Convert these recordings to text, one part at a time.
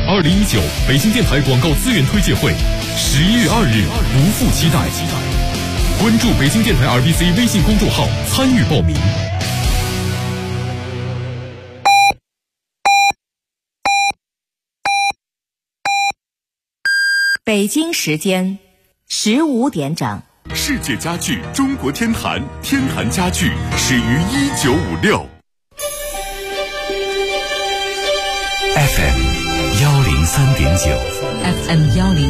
2019北京电台广告资源推介会11月2日不负期待，关注北京电台 RBC 微信公众号参与报名。 北京时间15点整。 世界家具中国天坛，天坛家具始于1956。 FM 103.9 FM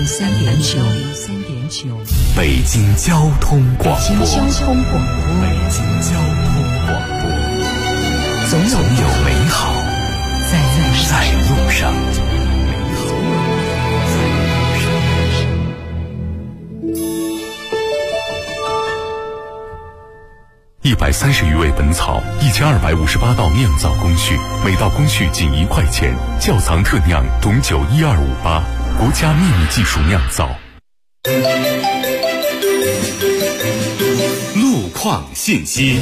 103.9 北京交通广播。 北京交通广播，总有美好在路上。 130余味本草，1258道酿造工序，每道工序仅1块钱。窖藏特酿董酒12588，国家秘密技术酿造。路况信息。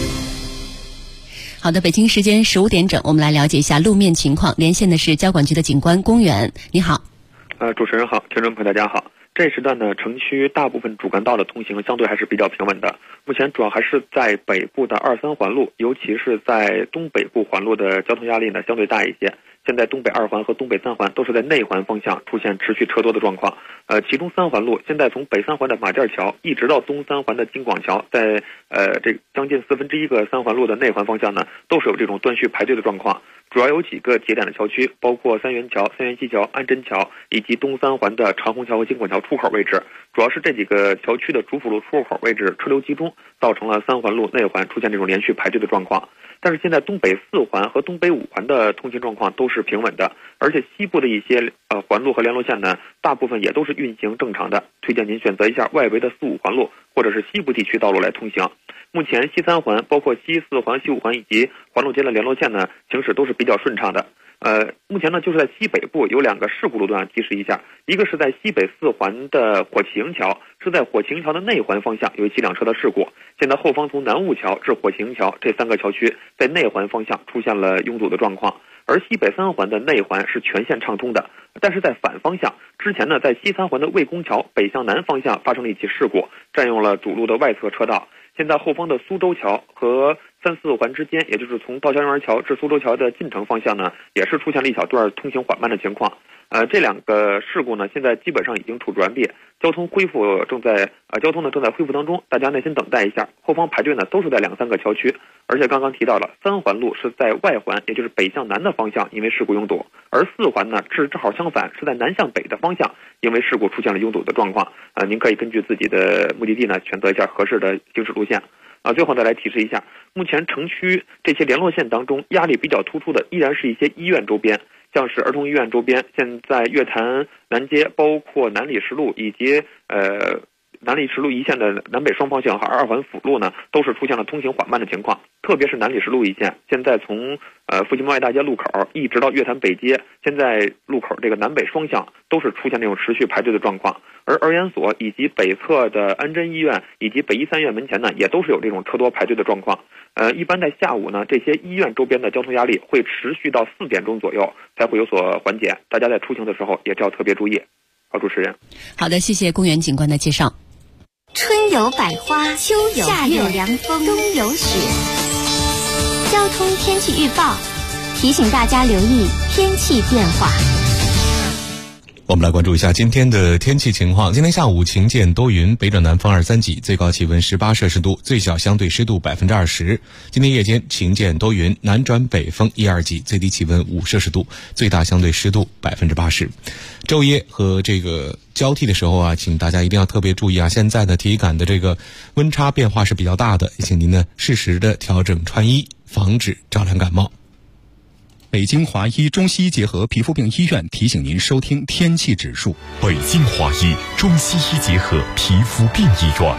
好的，北京时间15点整，我们来了解一下路面情况。连线的是交管局的警官公园，你好。 主持人好，听众朋友大家好。这时段呢，城区大部分主干道的通行相对还是比较平稳的。目前主要还是在北部的2、3环路，尤其是在东北部环路的交通压力呢相对大一些。现在东北2环和东北3环都是在内环方向出现持续车多的状况。其中3环路现在从北3环的马甸桥一直到东3环的京广桥，在这将近1/4个3环路的内环方向呢，都是有这种断续排队的状况。主要有几个节点的桥区，包括三元桥、三元西桥、安贞桥以及东3环的长虹桥和京广桥出口位置。主要是这几个桥区的主辅路出口位置车流集中，造成了3环路内环出现这种连续排队的状况。但是现在东北4环和东北5环的通行状况都是平稳的，而且西部的一些环路和联络线呢，大部分也都是运行正常的。推荐您选择一下外围的4、5环路或者是西部地区道路来通行。目前西3环包括西4环、西5环以及环路间的联络线呢，行驶都是比较顺畅的。目前呢，就是在西北部有2个事故路段提示一下，一个是在西北4环的火旗营桥，是在火旗营桥的内环方向有一起2车的事故。现在后方从南雾桥至火旗营桥这3个桥区在内环方向出现了拥堵的状况，而西北3环的内环是全线畅通的。但是在反方向，之前呢，在西3环的魏公桥北向南方向发生了一起事故，占用了主路的外侧车道。现在后方的苏州桥和3、4环之间，也就是从道江园桥至苏州桥的进城方向呢，也是出现了一小段通行缓慢的情况。这2个事故呢，现在基本上已经处置完毕，交通呢正在恢复当中，大家耐心等待一下。后方排队呢都是在2、3个桥区，而且刚刚提到了3环路是在外环，也就是北向南的方向因为事故拥堵，而4环呢是正好相反，是在南向北的方向因为事故出现了拥堵的状况。您可以根据自己的目的地呢选择一下合适的行驶路线。最后再来提示一下，目前城区这些联络线当中压力比较突出的依然是一些医院周边，像是儿童医院周边，现在月坛南街包括南礼士路以及南礼士路一线的南北双方向和2环辅路呢，都是出现了通行缓慢的情况。特别是南礼士路一线，现在从复兴贸易大街路口一直到月坛北街，现在路口这个南北双向都是出现那种持续排队的状况。而儿研所以及北侧的安贞医院以及北医3院门前呢，也都是有这种车多排队的状况。一般在下午呢，这些医院周边的交通压力会持续到4点钟左右才会有所缓解，大家在出行的时候也是要特别注意。好，主持人。 好的，谢谢公园警官的介绍。 春有百花，秋有夏有凉风，冬有雪。交通天气预报提醒大家留意天气变化。 我们来关注一下今天的天气情况。今天下午晴见多云，北转南风2、3级，最高气温18摄氏度，最小相对湿度20%。今天夜间晴见多云，南转北风1、2级，最低气温5摄氏度，最大相对湿度80%。昼夜和这个交替的时候啊，请大家一定要特别注意啊，现在的体感的这个温差变化是比较大的，也请您呢适时的调整穿衣，防止着凉感冒。 北京华医中西医结合皮肤病医院提醒您收听天气指数。 北京华医中西医结合皮肤病医院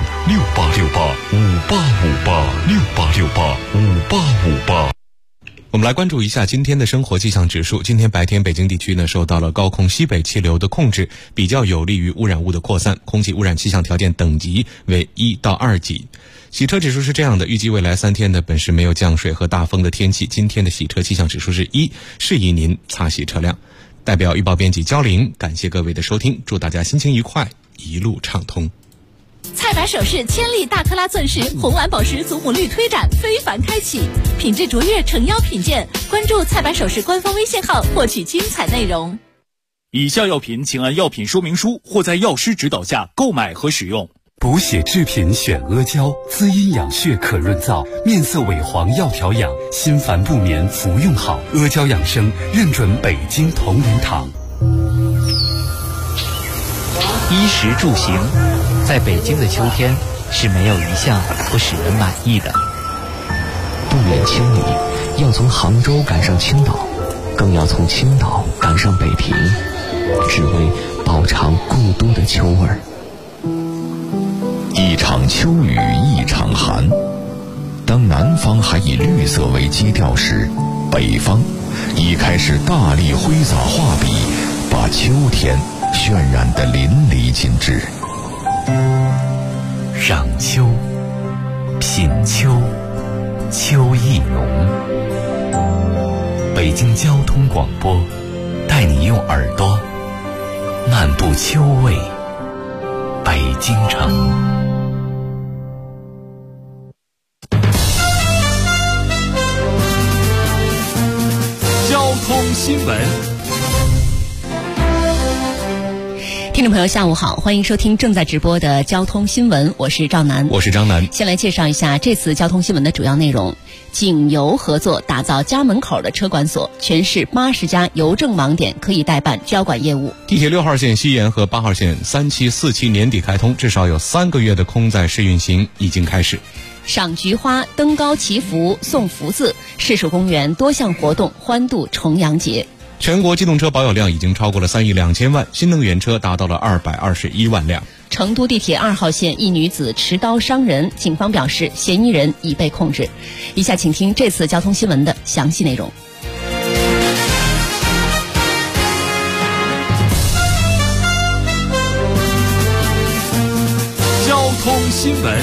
，01068685858，68685858。 我们来关注一下今天的生活气象指数。今天白天北京地区呢受到了高空西北气流的控制，比较有利于污染物的扩散，空气污染气象条件等级为1到2级。洗车指数是这样的，预计未来3天呢本市没有降水和大风的天气，今天的洗车气象指数是1，适宜您擦洗车辆。代表预报编辑焦玲，感谢各位的收听，祝大家心情愉快，一路畅通。 菜百首饰千粒大克拉钻石红蓝宝石祖母绿推展非凡开启，品质卓越诚邀品鉴，关注菜百首饰官方微信号获取精彩内容。 以下药品请按药品说明书或在药师指导下购买和使用。 补血制品选阿胶，滋阴养血可润燥，面色萎黄要调养，心烦不眠服用好。阿胶养生认准北京同仁堂。 衣食住行，在北京的秋天是没有一项不使人满意的。 不远千里，要从杭州赶上青岛，更要从青岛赶上北平，只为饱尝故都的秋味儿。 一场秋雨一场寒，当南方还以绿色为基调时，北方已开始大力挥洒画笔，把秋天渲染得淋漓尽致。 赏秋，品秋，秋意浓。北京交通广播带你用耳朵漫步秋味北京城。 交通新闻。 听众朋友下午好，欢迎收听正在直播的交通新闻，我是赵楠， 我是张楠。 先来介绍一下这次交通新闻的主要内容。景邮合作打造家门口的车管所，全市80家邮政网点可以代办交管业务。 地铁6号线西延和8号线3期、4期年底开通，至少有3个月的空载试运行已经开始。 赏菊花、登高祈福、送福字，市属公园多项活动欢度重阳节。 全国机动车保有量已经超过了3亿2千万，新能源车达到了221万辆。 成都地铁2号线一女子持刀伤人，警方表示嫌疑人已被控制。以下请听这次交通新闻的详细内容。 交通新闻。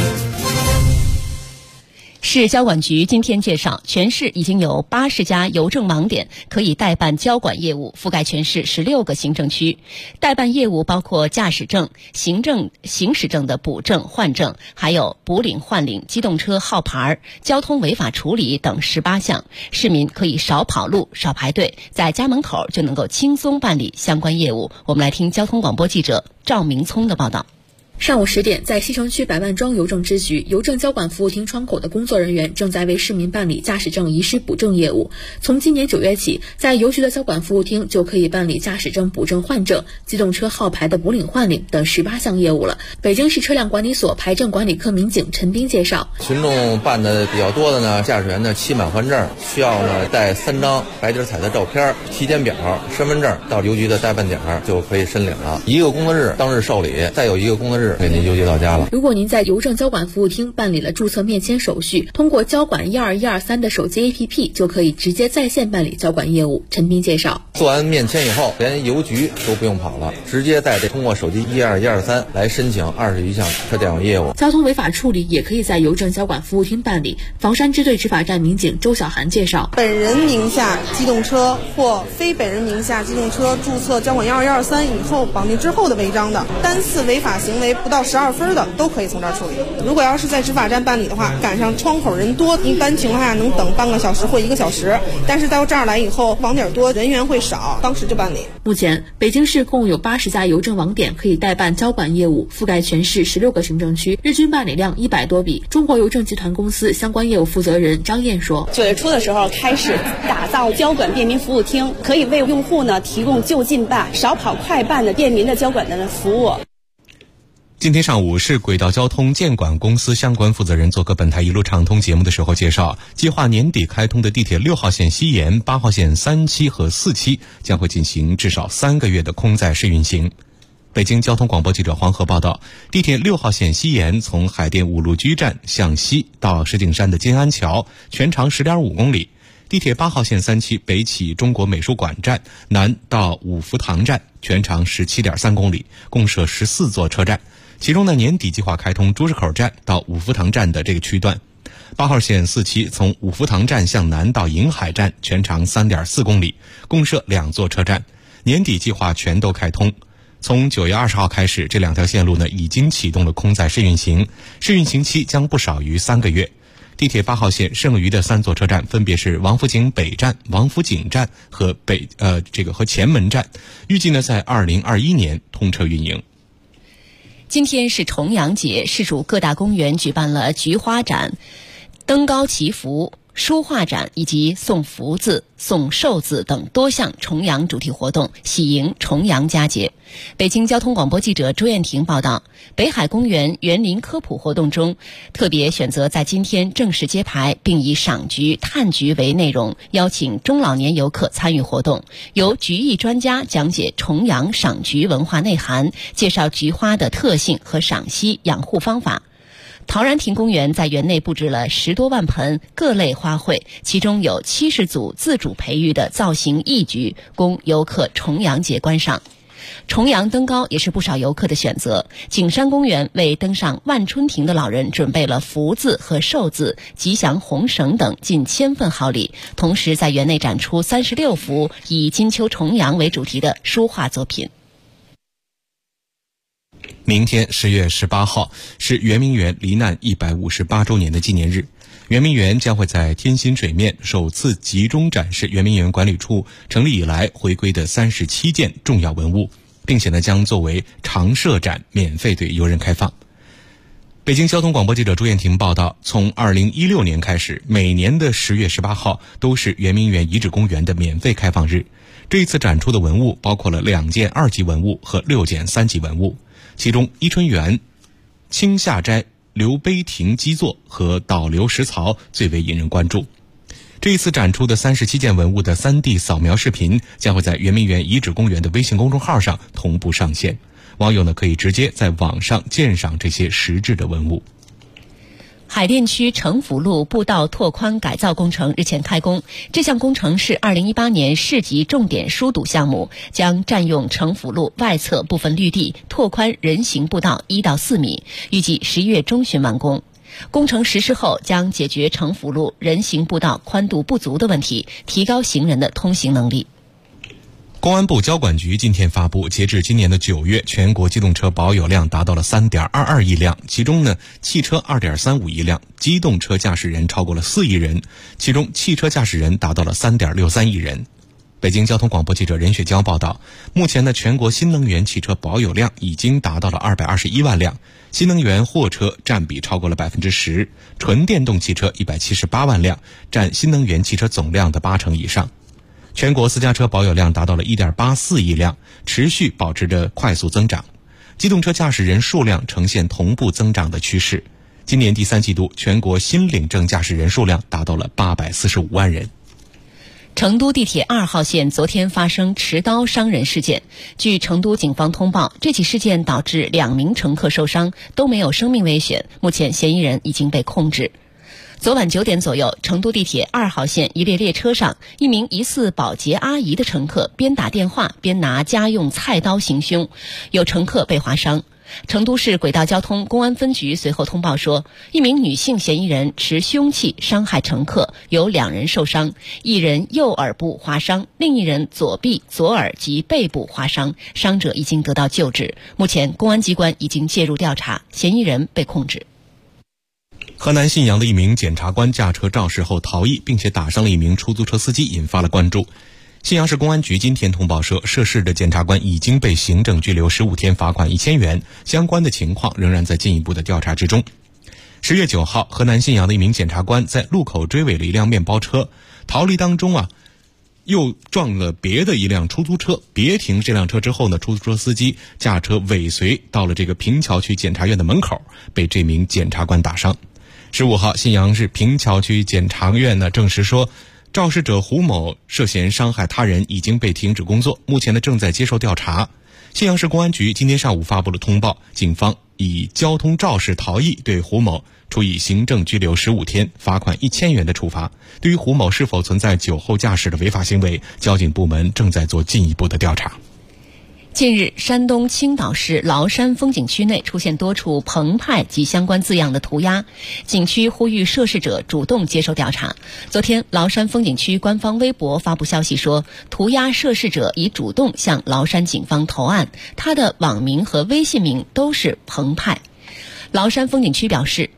市交管局今天介绍，全市已经有80家邮政网点可以代办交管业务，覆盖全市16个行政区。代办业务包括驾驶证、行驶证的补证、换证，还有补领、换领机动车号牌、交通违法处理等18项。市民可以少跑路、少排队，在家门口就能够轻松办理相关业务。我们来听交通广播记者赵明聪的报道。 上午10点，在西城区百万庄邮政支局邮政交管服务厅窗口的工作人员正在为市民办理驾驶证遗失补证业务。从今年9月起，在邮局的交管服务厅就可以办理驾驶证补证换证、机动车号牌的补领换领等18项业务了。北京市车辆管理所牌证管理科民警陈斌介绍， 群众办的比较多的呢，驾驶员呢期满换证需要呢带3张白底彩的照片、体检表、身份证到邮局的代办点就可以申领了。1个工作日当日受理，再有1个工作日给您邮寄到家了。 如果您在邮政交管服务厅办理了注册面签手续，通过交管12123的手机 APP 就可以直接在线办理交管业务。陈斌介绍， 做完面签以后，连邮局都不用跑了，直接通过手机12123来申请20余项车检业务。 交通违法处理也可以在邮政交管服务厅办理。房山支队执法站民警周小涵介绍， 本人名下机动车或非本人名下机动车注册交管12123以后绑定之后的违章的，单次违法行为不到12分的都可以从这儿处理。如果要是在执法站办理的话，赶上窗口人多，一般情况下能等半个小时或1个小时，但是到这儿来以后网点多，人员会少，当时就办理。 目前北京市共有80家邮政网点可以代办交管业务，覆盖全市16个行政区，日均办理量100多笔。中国邮政集团公司相关业务负责人张燕说 ，9月初的时候开始打造交管便民服务厅，可以为用户呢提供就近办、少跑快办的便民的交管的服务。 今天上午，市轨道交通建管公司相关负责人做客本台一路畅通节目的时候介绍，计划年底开通的地铁6号线西延、8号线3期和4期将会进行至少3个月的空载试运行。北京交通广播记者黄河报道，地铁6号线西延从海淀五路居站向西到石景山的金安桥，全长10.5公里。 地铁8号线3期北起中国美术馆站，南到五福堂站，全长17.3公里，共设14座车站。其中呢，年底计划开通朱市口站到五福堂站的这个区段。8号线4期从五福堂站向南到银海站，全长3.4公里，共设2座车站，年底计划全都开通。从9月20号开始，这2条线路呢已经启动了空载试运行，试运行期将不少于3个月。地铁8号线剩余的3座车站分别是王府井北站、王府井站和和前门站，预计呢在2021年通车运营。 今天是重阳节，市属各大公园举办了菊花展、登高祈福、书画展以及送福字、送寿字等多项重阳主题活动，喜迎重阳佳节。北京交通广播记者朱艳婷报道，北海公园园林科普活动中，特别选择在今天正式揭牌，并以赏菊、探菊为内容，邀请中老年游客参与活动，由菊艺专家讲解重阳赏菊文化内涵，介绍菊花的特性和赏析养护方法。陶然亭公园在园内布置了10多万盆各类花卉，其中有70组自主培育的造型艺菊，供游客重阳节观赏。重阳登高也是不少游客的选择。景山公园为登上万春亭的老人准备了福字和寿字、吉祥红绳等近1000份好礼，同时在园内展出36幅以金秋重阳为主题的书画作品。 明天10月18号是圆明园罹难158周年的纪念日，圆明园将会在天心水面首次集中展示圆明园管理处成立以来回归的37件重要文物，并且呢将作为常设展免费对游人开放。北京交通广播记者朱艳婷报道，从2016年开始，每年的10月18号都是圆明园遗址公园的免费开放日。这一次展出的文物包括了2件2级文物和6件3级文物，其中伊春园、青夏斋、刘碑亭基座和导流石槽最为引人关注。这一次展出的37件文物的 3D 扫描视频将会在圆明园遗址公园的微信公众号上同步上线，网友呢可以直接在网上鉴赏这些实质的文物。 海淀区城府路步道拓宽改造工程日前开工，这项工程是2018年市级重点疏堵项目，将占用城府路外侧部分绿地，拓宽人行步道1到4米，预计11月中旬完工。工程实施后将解决城府路人行步道宽度不足的问题，提高行人的通行能力。 公安部交管局今天发布，截至今年的9月，全国机动车保有量达到了 3.22 亿辆，其中呢，汽车 2.35 亿辆，机动车驾驶人超过了4亿人，其中汽车驾驶人达到了 3.63 亿人。北京交通广播记者任雪娇报道，目前呢，全国新能源汽车保有量已经达到了221万辆，新能源货车占比超过了 10%， 纯电动汽车178万辆，占新能源汽车总量的80%以上。全国私家车保有量达到了 1.84 亿辆，持续保持着快速增长。机动车驾驶人数量呈现同步增长的趋势。今年第3季度，全国新领证驾驶人数量达到了845万人。 成都地铁2号线昨天发生持刀伤人事件，据成都警方通报，这起事件导致2名乘客受伤，都没有生命危险，目前嫌疑人已经被控制。昨晚9点左右，成都地铁2号线一列列车上，一名疑似保洁阿姨的乘客边打电话边拿家用菜刀行凶，有乘客被划伤。成都市轨道交通公安分局随后通报说，一名女性嫌疑人持凶器伤害乘客，有2人受伤，一人右耳部划伤，另一人左臂、左耳及背部划伤，伤者已经得到救治。目前公安机关已经介入调查，嫌疑人被控制。 河南信阳的一名检察官驾车肇事后逃逸，并且打伤了一名出租车司机，引发了关注。信阳市公安局今天通报说，涉事的检察官已经被行政拘留15天，罚款1000元，相关的情况仍然在进一步的调查之中。10月9号，河南信阳的一名检察官在路口追尾了一辆面包车，逃离当中又撞了别的一辆出租车，别停这辆车之后呢，出租车司机驾车尾随到了这个平桥区检察院的门口，被这名检察官打伤。15号，信阳市平桥区检察院呢证实说，肇事者胡某涉嫌伤害他人，已经被停止工作，目前呢正在接受调查。信阳市公安局今天上午发布了通报，警方以交通肇事逃逸对胡某处以行政拘留15天、罚款1000元的处罚。对于胡某是否存在酒后驾驶的违法行为，交警部门正在做进一步的调查。 近日，山东青岛市崂山风景区内出现多处澎湃及相关字样的涂鸦，景区呼吁涉事者主动接受调查。昨天，崂山风景区官方微博发布消息说，涂鸦涉事者已主动向崂山警方投案，他的网名和微信名都是澎湃。崂山风景区表示，